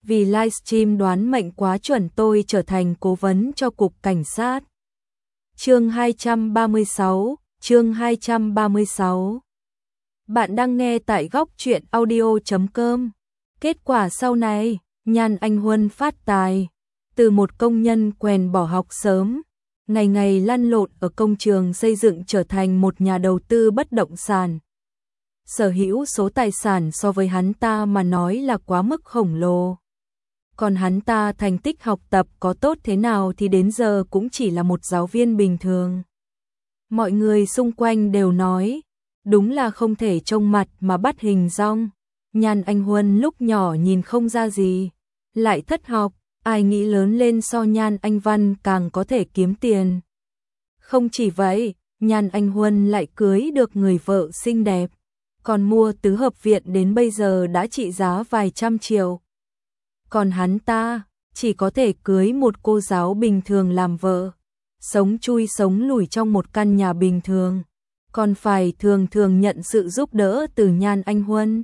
vì livestream đoán mệnh quá chuẩn tôi trở thành cố vấn cho cục cảnh sát. Chương 236. Bạn đang nghe tại góc truyện audio.com. Kết quả sau này, Nhan Anh Huân phát tài. Từ một công nhân quèn bỏ học sớm, ngày ngày lăn lộn ở công trường xây dựng trở thành một nhà đầu tư bất động sản. Sở hữu số tài sản so với hắn ta mà nói là quá mức khổng lồ. Còn hắn ta thành tích học tập có tốt thế nào thì đến giờ cũng chỉ là một giáo viên bình thường. Mọi người xung quanh đều nói, đúng là không thể trông mặt mà bắt hình dong. Nhan Anh Huân lúc nhỏ nhìn không ra gì, lại thất học, ai nghĩ lớn lên so Nhan Anh Văn càng có thể kiếm tiền. Không chỉ vậy, Nhan Anh Huân lại cưới được người vợ xinh đẹp, còn mua tứ hợp viện đến bây giờ đã trị giá vài trăm triệu. Còn hắn ta chỉ có thể cưới một cô giáo bình thường làm vợ, sống chui sống lủi trong một căn nhà bình thường, còn phải thường thường nhận sự giúp đỡ từ Nhan Anh Huân.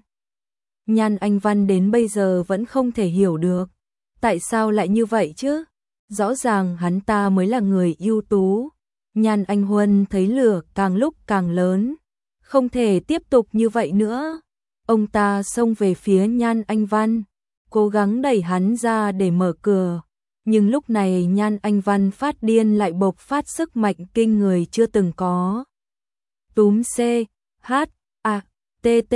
Nhan Anh Văn đến bây giờ vẫn không thể hiểu được, tại sao lại như vậy chứ? Rõ ràng hắn ta mới là người ưu tú. Nhan Anh Huân thấy lửa càng lúc càng lớn, không thể tiếp tục như vậy nữa. Ông ta xông về phía Nhan Anh Văn, cố gắng đẩy hắn ra để mở cửa. Nhưng lúc này Nhan Anh Văn phát điên lại bộc phát sức mạnh kinh người chưa từng có. Túm C, H, A, T, T,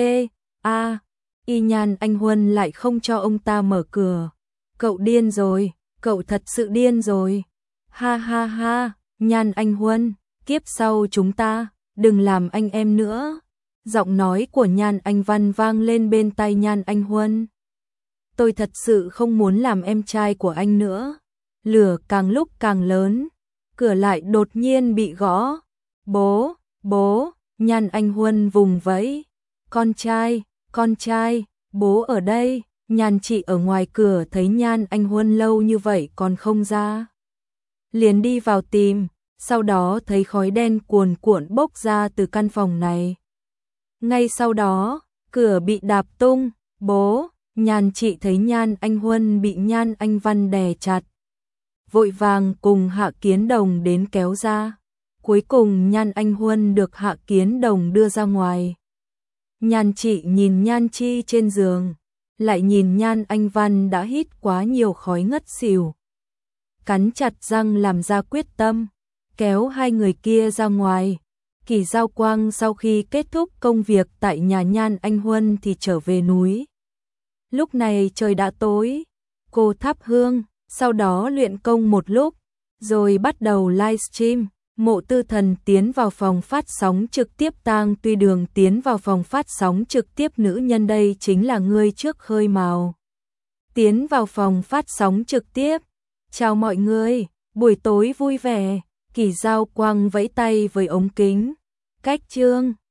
A, Y. Nhan Anh Huân lại không cho ông ta mở cửa. Cậu điên rồi, cậu thật sự điên rồi. Ha ha ha, Nhan Anh Huân, kiếp sau chúng ta, đừng làm anh em nữa. Giọng nói của Nhan Anh Văn vang lên bên tai Nhan Anh Huân. Tôi thật sự không muốn làm em trai của anh nữa. Lửa càng lúc càng lớn, cửa lại đột nhiên bị gõ. Bố, Nhan Anh Huân vùng vẫy. Con trai, bố ở đây. Nhan chị ở ngoài cửa thấy Nhan Anh Huân lâu như vậy còn không ra, liền đi vào tìm, sau đó thấy khói đen cuồn cuộn bốc ra từ căn phòng này. Ngay sau đó, cửa bị đạp tung. Bố, Nhan chị thấy Nhan Anh Huân bị Nhan Anh Văn đè chặt, vội vàng cùng Hạ Kiến Đồng đến kéo ra. Cuối cùng Nhan Anh Huân được Hạ Kiến Đồng đưa ra ngoài. Nhan chị nhìn Nhan Chi trên giường, lại nhìn Nhan Anh Văn đã hít quá nhiều khói ngất xỉu. Cắn chặt răng làm ra quyết tâm, kéo hai người kia ra ngoài. Kỳ Giao Quang sau khi kết thúc công việc tại nhà Nhan Anh Huân thì trở về núi. Lúc này trời đã tối, cô thắp hương, sau đó luyện công một lúc, rồi bắt đầu livestream. Mộ Tư Thần tiến vào phòng phát sóng trực tiếp. Tang Tuy Đường tiến vào phòng phát sóng trực tiếp. Nữ nhân đây chính là ngươi trước khơi mào. Tiến vào phòng phát sóng trực tiếp. Chào mọi người, buổi tối vui vẻ. Kỳ Giao Quang vẫy tay với ống kính. Cách chương